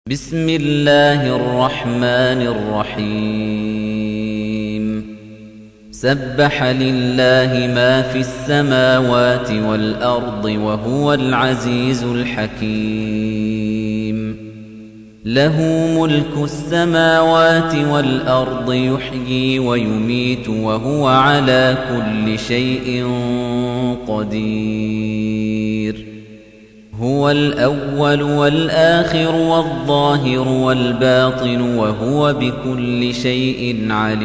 بسم الله الرحمن الرحيم سبح لله ما في السماوات والأرض وهو العزيز الحكيم له ملك السماوات والأرض يحيي ويميت وهو على كل شيء قدير هو الأول والآخر والظاهر والباطن وهو بكل شيء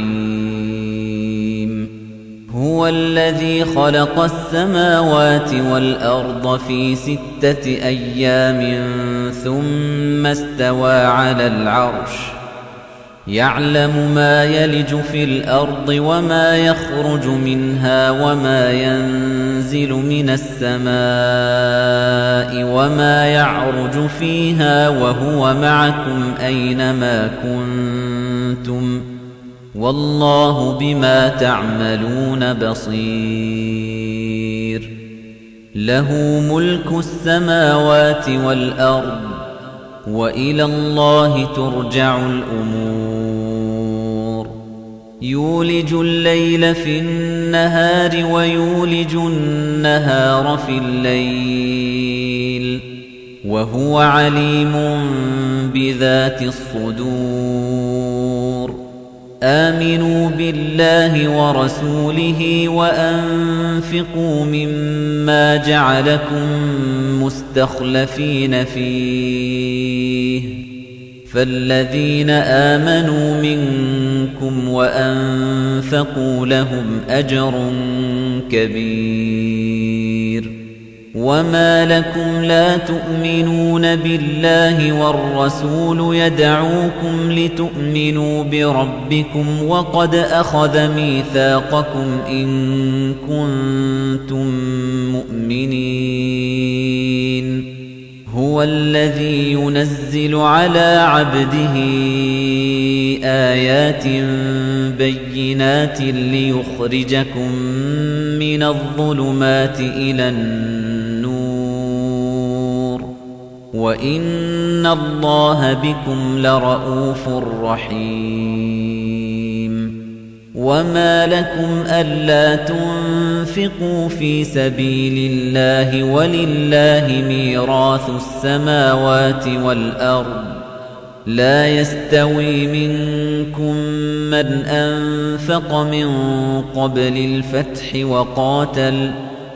عليم هو الذي خلق السماوات والأرض في 6 أيام ثم استوى على العرش يعلم ما يلج في الأرض وما يخرج منها وما ينزل من السماء وما يعرج فيها وهو معكم أينما كنتم والله بما تعملون بصير له ملك السماوات والأرض وإلى الله ترجع الأمور يولج الليل في النهار ويولج النهار في الليل وهو عليم بذات الصدور آمنوا بالله ورسوله وأنفقوا مما جعلكم مستخلفين فيه فالذين آمنوا منكم وأنفقوا لهم أجر كبير وما لكم لا تؤمنون بالله والرسول يدعوكم لتؤمنوا بربكم وقد أخذ ميثاقكم إن كنتم مؤمنين هو الذي ينزل على عبده آيات بينات ليخرجكم من الظلمات إلى النور وإن الله بكم لرؤوف رحيم وما لكم ألا تنفقوا في سبيل الله ولله ميراث السماوات والأرض لا يستوي منكم من أنفق من قبل الفتح وقاتل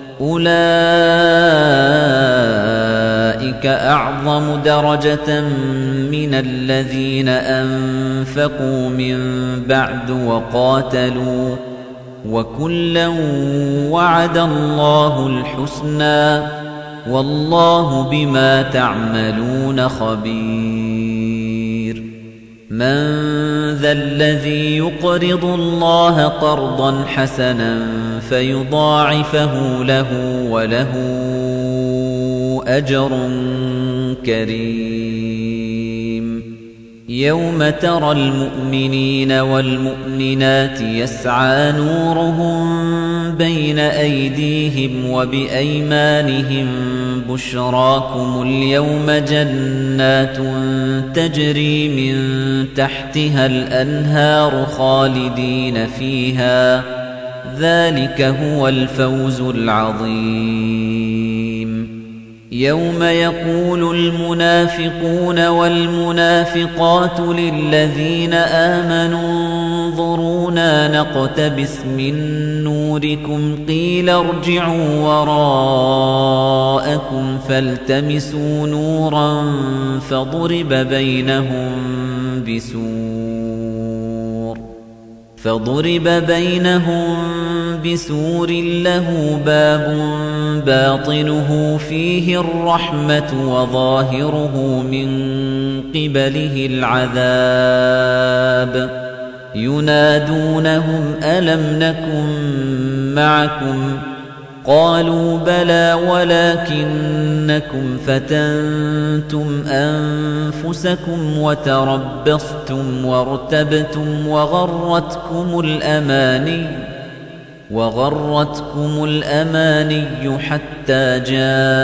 أولئك أعظم درجة من الذين أنفقوا من بعد وقاتلوا وكلا وعد الله الحسنى والله بما تعملون خبير من ذا الذي يقرض الله قرضا حسنا فيضاعفه له وله أجر كريم يوم ترى المؤمنين والمؤمنات يسعى نورهم بين أيديهم وبأيمانهم بشراكم اليوم جنات تجري من تحتها الأنهار خالدين فيها ذلك هو الفوز العظيم يوم يقول المنافقون والمنافقات للذين آمنوا انظرونا نقتبس من نوركم قيل ارجعوا وراءكم فالتمسوا نورا فضرب بينهم بسور له باب باطنه فيه الرحمة وظاهره من قبله العذاب ينادونهم ألم نكن معكم قالوا بلى ولكنكم فتنتم أنفسكم وتربصتم وارتبتم وغرتكم الأماني وغرتكم الأماني حتى جاء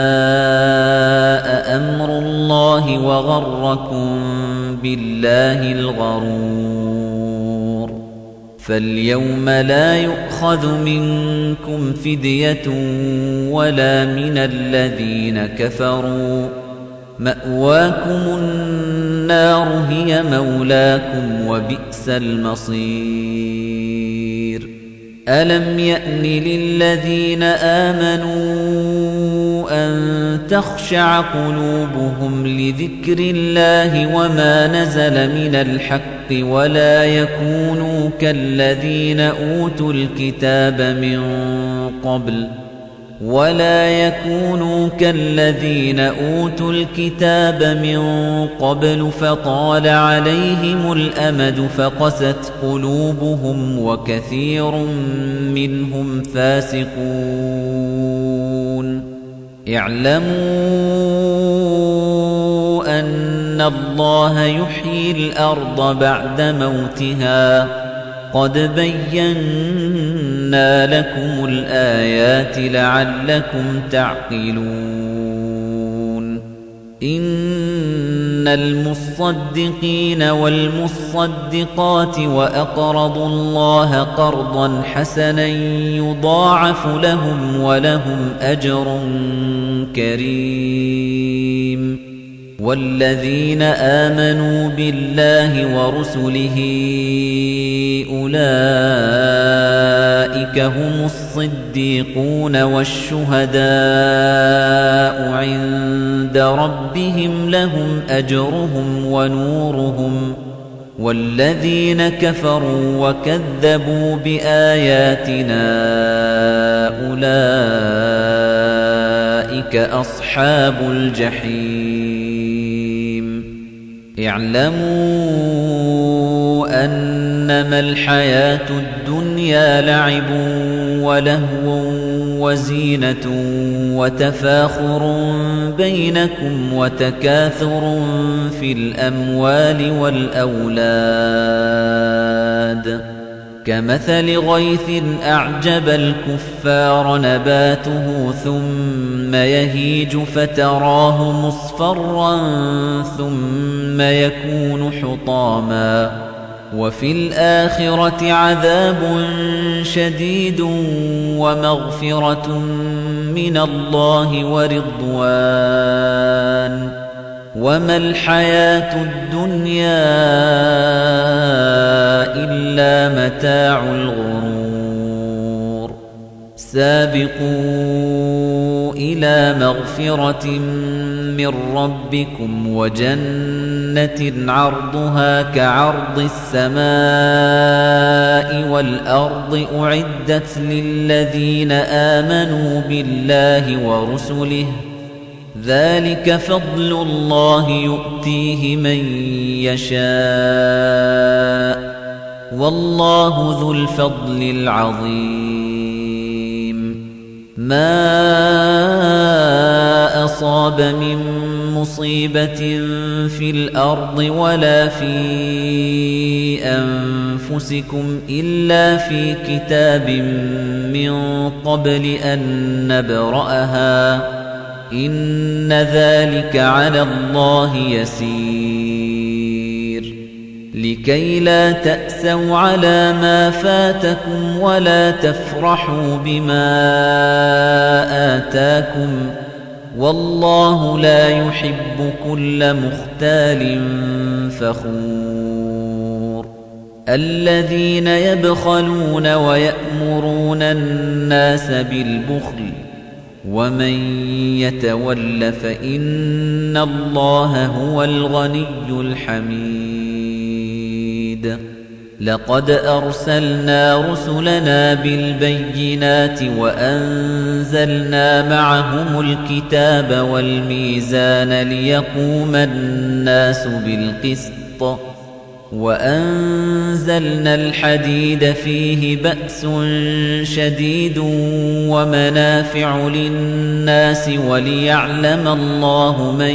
أمر الله وغركم بالله الغرور فاليوم لا يؤخذ منكم فدية ولا من الذين كفروا مأواكم النار هي مولاكم وبئس المصير ألم يأن للذين آمنوا أن تخشع قلوبهم لذكر الله وما نزل من الحق ولا يكونوا كالذين أوتوا الكتاب من قبل فطال عليهم الأمد فقست قلوبهم وكثير منهم فاسقون اعلموا أن الله يحيي الأرض بعد موتها قد بينا لكم الآيات لعلكم تعقلون إن المصدقين والمصدقات وأقرضوا الله قرضا حسنا يضاعف لهم ولهم أجر كريم والذين آمنوا بالله ورسله أولئك هم الصديقون والشهداء عند ربهم لهم أجرهم ونورهم والذين كفروا وكذبوا بآياتنا أولئك أصحاب الجحيم اعلموا أنما الحياة الدنيا لعب ولهو وزينة وتفاخر بينكم وتكاثر في الأموال والأولاد كمثل غيث أعجب الكفار نباته ثم يهيج فتراه مصفرا ثم يكون حطاما وفي الآخرة عذاب شديد ومغفرة من الله ورضوان وما الحياة الدنيا إلا متاع الغرور سابقوا إلى مغفرة من ربكم وجنة عرضها كعرض السماء والأرض أعدت للذين آمنوا بالله ورسله ذلك فضل الله يؤتيه من يشاء والله ذو الفضل العظيم ما أصاب من مصيبة في الأرض ولا في أنفسكم إلا في كتاب من قبل أن نبرأها إن ذلك على الله يسير لكي لا تأسوا على ما فاتكم ولا تفرحوا بما آتاكم والله لا يحب كل مختال فخور الذين يبخلون ويأمرون الناس بالبخل ومن يتول فإن الله هو الغني الحميد لقد أرسلنا رسلنا بالبينات وأنزلنا معهم الكتاب والميزان ليقوم الناس بالقسط وأنزلنا الحديد فيه بأس شديد ومنافع للناس وليعلم الله من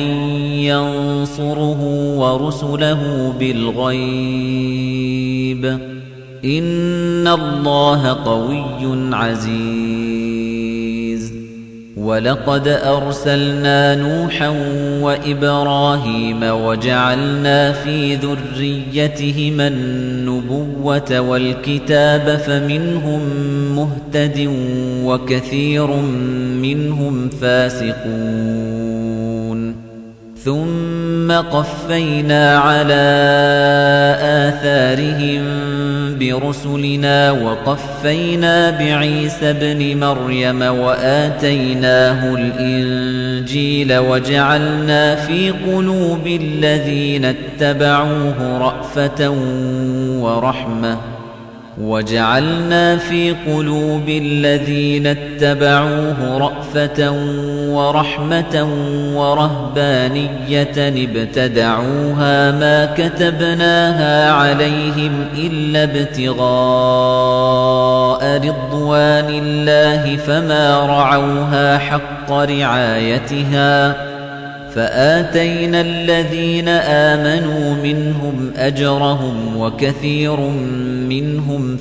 ينصره ورسله بالغيب إِنَّ اللَّهَ قَوِيٌّ عَزِيزٌ وَلَقَدْ أَرْسَلْنَا نُوحًا وَإِبْرَاهِيمَ وَجَعَلْنَا فِي ذُرِّيَّتِهِمَا النُّبُوَّةَ وَالْكِتَابَ فَمِنْهُم مُّهْتَدٍ وَكَثِيرٌ مِّنْهُمْ فَاسِقُونَ ثُمَّ قَفَّيْنَا عَلَى آثَارِهِم بِرُسُلِنَا وَقَفَّيْنَا بِعِيسَى ابْنِ مَرْيَمَ وَآتَيْنَاهُ الْإِنجِيلَ وَجَعَلْنَا فِي قُلُوبِ الَّذِينَ اتَّبَعُوهُ رَأْفَةً وَرَحْمَةً وَرَهْبَانِيَّةً ابْتَدَعُوهَا مَا كَتَبْنَاهَا عَلَيْهِمْ إِلَّا ابْتِغَاءَ رِضْوَانِ اللَّهِ فَمَا رَعَوْهَا حَقَّ رِعَايَتِهَا فَآتَيْنَا الَّذِينَ آمَنُوا مِنْهُمْ أَجْرَهُمْ وَكَثِيرٌ مِّنْهُمْ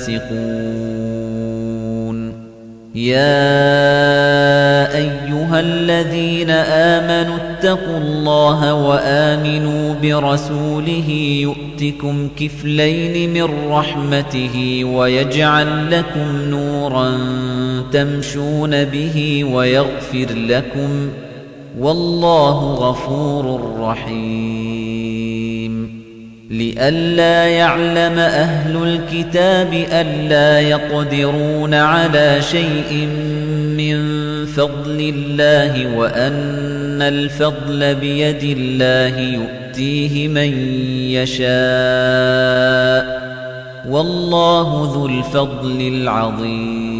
فَاسِقُونَ يَا أَيُّهَا الَّذِينَ آمَنُوا اتَّقُوا اللَّهَ وَآمِنُوا بِرَسُولِهِ يُؤْتِكُمْ كِفْلَيْنِ مِنْ رَحْمَتِهِ وَيَجْعَلْ لَكُمْ نُورًا تَمْشُونَ بِهِ وَيَغْفِرْ لَكُمْ وَاللَّهُ غَفُورٌ رَّحِيمٌ لِئَلَّا يَعْلَمَ أَهْلُ الْكِتَابِ أَلَّا يَقْدِرُونَ عَلَى شَيْءٍ مِّن فَضْلِ اللَّهِ وَأَنَّ الْفَضْلَ بِيَدِ اللَّهِ يُؤْتِيهِ مَن يَشَاءُ وَاللَّهُ ذُو الْفَضْلِ الْعَظِيمِ